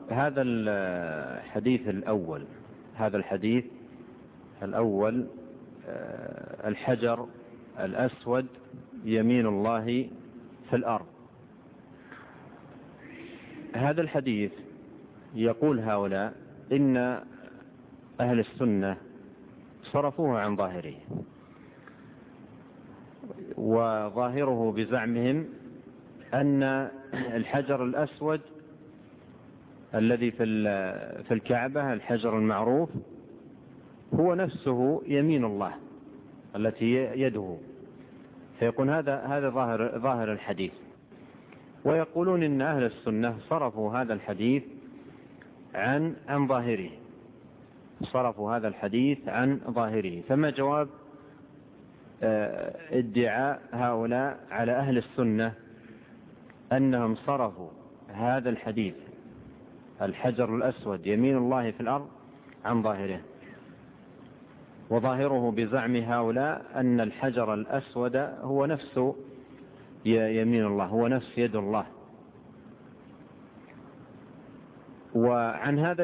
هذا الحديث الأول الحجر الأسود يمين الله في الأرض. هذا الحديث يقول هؤلاء إن أهل السنة صرفوه عن ظاهره، وظاهره بزعمهم أن الحجر الأسود الذي في الكعبة، الحجر المعروف، هو نفسه يمين الله التي يده، فيكون هذا ظاهر الحديث. ويقولون إن أهل السنة صرفوا هذا الحديث عن ظاهره، صرفوا هذا الحديث عن ظاهره. فما جواب ادعاء هؤلاء على أهل السنة أنهم صرفوا هذا الحديث الحجر الأسود يمين الله في الأرض عن ظاهره؟ وظاهره بزعم هؤلاء أن الحجر الأسود هو نفس يمين الله، هو نفس يد الله. وعن هذا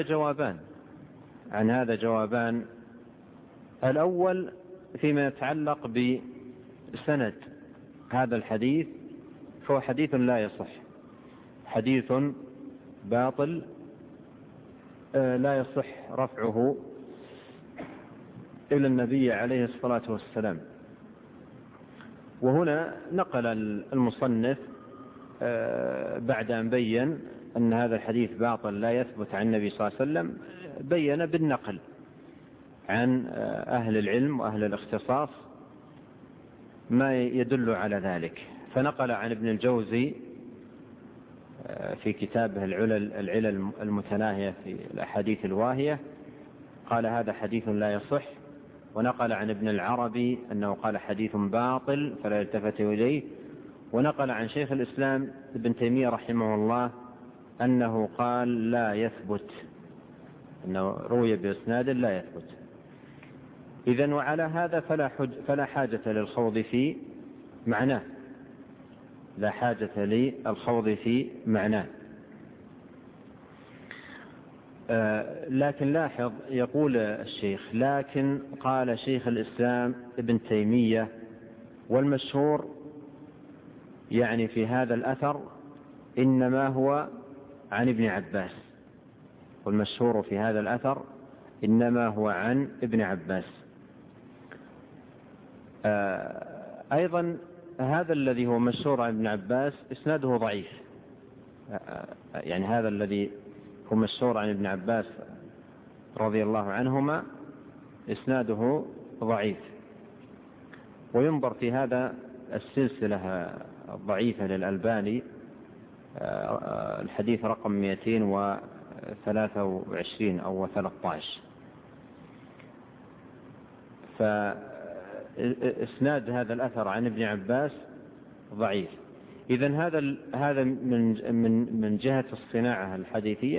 جوابان. الأول فيما يتعلق بسند هذا الحديث، فهو حديث لا يصح، حديث باطل لا يصح رفعه إلى النبي عليه الصلاة والسلام. وهنا نقل المصنف بعد أن بين أن هذا الحديث باطل لا يثبت عن النبي صلى الله عليه وسلم، بين بالنقل عن أهل العلم وأهل الاختصاص ما يدل على ذلك. فنقل عن ابن الجوزي في كتابه العلل المتناهية في الأحاديث الواهية قال هذا حديث لا يصح. ونقل عن ابن العربي أنه قال حديث باطل فلا يلتفت إليه. ونقل عن شيخ الإسلام ابن تيمية رحمه الله أنه قال لا يثبت، أنه روي بإسناد لا يثبت. إذن وعلى هذا فلا حاجة للخوض في معناه، لا حاجة للخوض في معناه. لكن لاحظ، يقول الشيخ: لكن قال شيخ الإسلام ابن تيمية، والمشهور يعني في هذا الأثر إنما هو عن ابن عباس، والمشهور في هذا الأثر إنما هو عن ابن عباس. أيضا هذا الذي هو مشهور عن ابن عباس إسناده ضعيف، يعني هذا الذي هو مشهور عن ابن عباس رضي الله عنهما إسناده ضعيف. وينظر في هذا السلسلة الضعيفة للألباني، الحديث رقم 223 أو 13. فإسناد هذا الأثر عن ابن عباس ضعيف. إذن هذا من جهة الصناعة الحديثية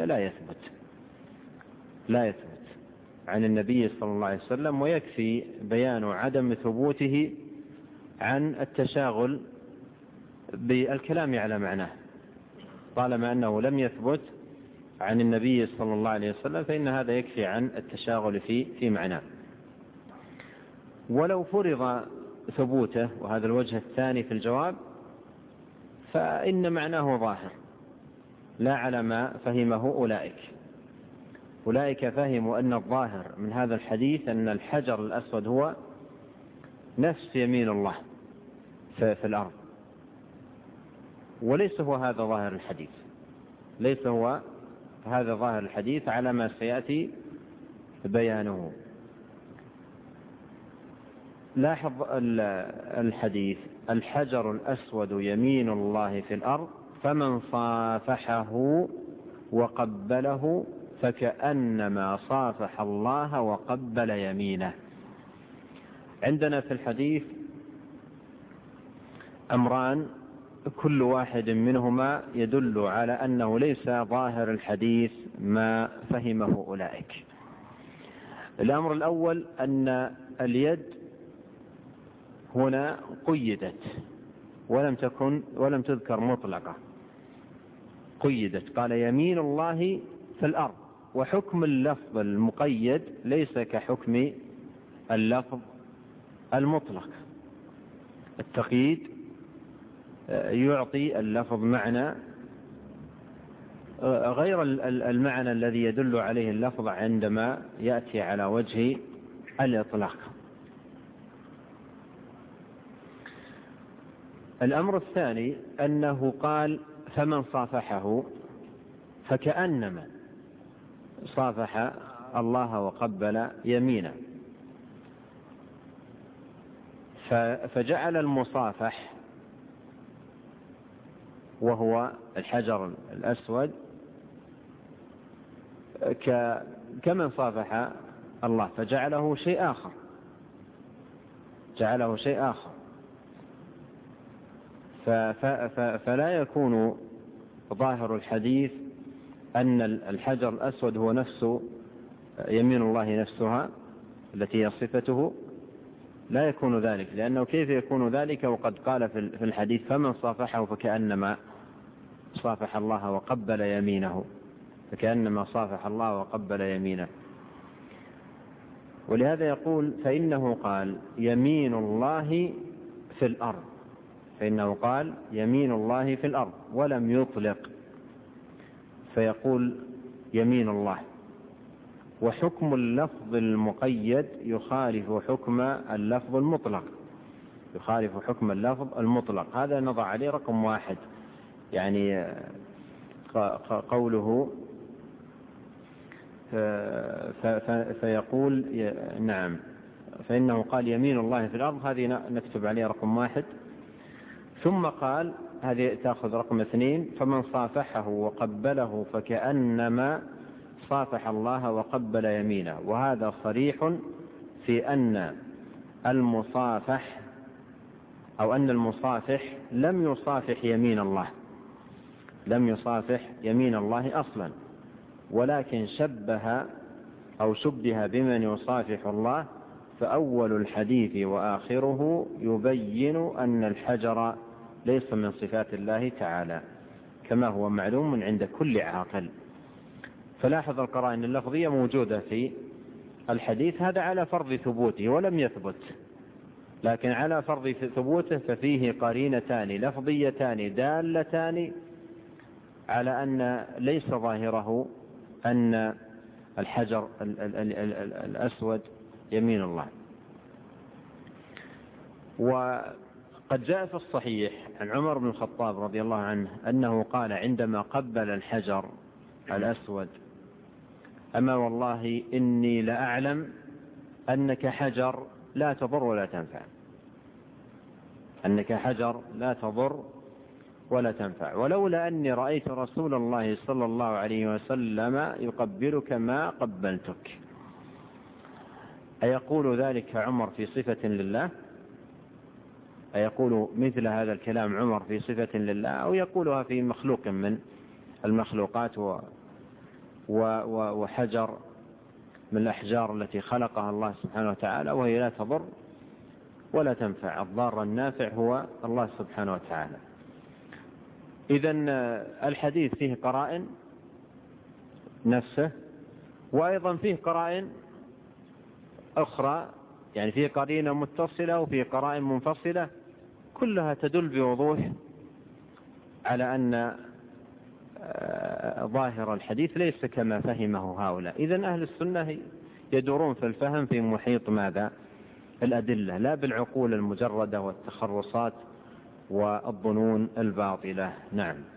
لا يثبت عن النبي صلى الله عليه وسلم. ويكفي بيان عدم ثبوته عن التشاغل بالكلام على معناه. طالما أنه لم يثبت عن النبي صلى الله عليه وسلم فإن هذا يكفي عن التشاغل في معناه. ولو فرض ثبوته، وهذا الوجه الثاني في الجواب، فإن معناه ظاهر لا على ما فهمه أولئك فهموا أن الظاهر من هذا الحديث أن الحجر الأسود هو نفس يمين الله في الأرض، وليس هو هذا ظاهر الحديث، ليس هو هذا ظاهر الحديث على ما سيأتي بيانه. لاحظ الحديث: الحجر الأسود يمين الله في الأرض، فمن صافحه وقبله فكأنما صافح الله وقبل يمينه. عندنا في الحديث أمران، كل واحد منهما يدل على أنه ليس ظاهر الحديث ما فهمه أولئك. الأمر الأول أن اليد هنا قيدت ولم تذكر مطلقة، قيدت، قال يمين الله في الأرض. وحكم اللفظ المقيد ليس كحكم اللفظ المطلق. التقييد يعطي اللفظ معنى غير المعنى الذي يدل عليه اللفظ عندما يأتي على وجه الإطلاق. الأمر الثاني أنه قال فمن صافحه فكأنما صافح الله وقبل يمينه، فجعل المصافح وهو الحجر الأسود كمن صافح الله، فجعله شيء آخر، جعله شيء آخر. فلا يكون ظاهر الحديث أن الحجر الأسود هو نفسه يمين الله نفسها التي هي صفته، لا يكون ذلك، لأنه كيف يكون ذلك وقد قال في الحديث فمن صافحه فكأنما صافح الله وقبل يمينه، فكأنما صافح الله وقبل يمينه. ولهذا يقول فإنه قال يمين الله في الأرض، فإنه قال يمين الله في الأرض ولم يطلق، فيقول يمين الله. وحكم اللفظ المقيد يخالف حكم اللفظ المطلق، يخالف حكم اللفظ المطلق. هذا نضع عليه رقم 1، يعني قوله فيقول نعم فإنه قال يمين الله في الأرض، هذه نكتب عليه رقم 1. ثم قال هذه تأخذ رقم 2 فمن صافحه وقبله فكأنما صافح الله وقبل يمينه. وهذا صريح في أن المصافح أو أن المصافح لم يصافح يمين الله، لم يصافح يمين الله أصلا، ولكن شبه أو شبه بمن يصافح الله. فأول الحديث وآخره يبين أن الحجر ليس من صفات الله تعالى كما هو معلوم عند كل عاقل. فلاحظ القرائن اللفظية موجودة في الحديث، هذا على فرض ثبوته ولم يثبت، لكن على فرض ثبوته ففيه قرينتان لفظيتان دالتان على أن ليس ظاهره أن الحجر الأسود يمين الله. وقد جاء في الصحيح عن عمر بن الخطاب رضي الله عنه أنه قال عندما قبل الحجر الأسود أما والله إني لأعلم أنك حجر لا تضر ولا تنفع، أنك حجر لا تضر ولا تنفع، ولولا أني رأيت رسول الله صلى الله عليه وسلم يقبلك ما قبلتك. أيقول ذلك عمر في صفة لله؟ أيقول مثل هذا الكلام عمر في صفة لله، أو يقولها في مخلوق من المخلوقات وحجر من الأحجار التي خلقها الله سبحانه وتعالى وهي لا تضر ولا تنفع؟ الضار النافع هو الله سبحانه وتعالى. إذن الحديث فيه قرائن نفسه، وأيضا فيه قرائن أخرى، يعني فيه قرينة متصلة وفيه قرائن منفصلة، كلها تدل بوضوح على أن ظاهر الحديث ليس كما فهمه هؤلاء. إذن أهل السنة يدورون في الفهم في محيط ماذا؟ الأدلة، لا بالعقول المجردة والتخرصات والظنون الباطلة. نعم.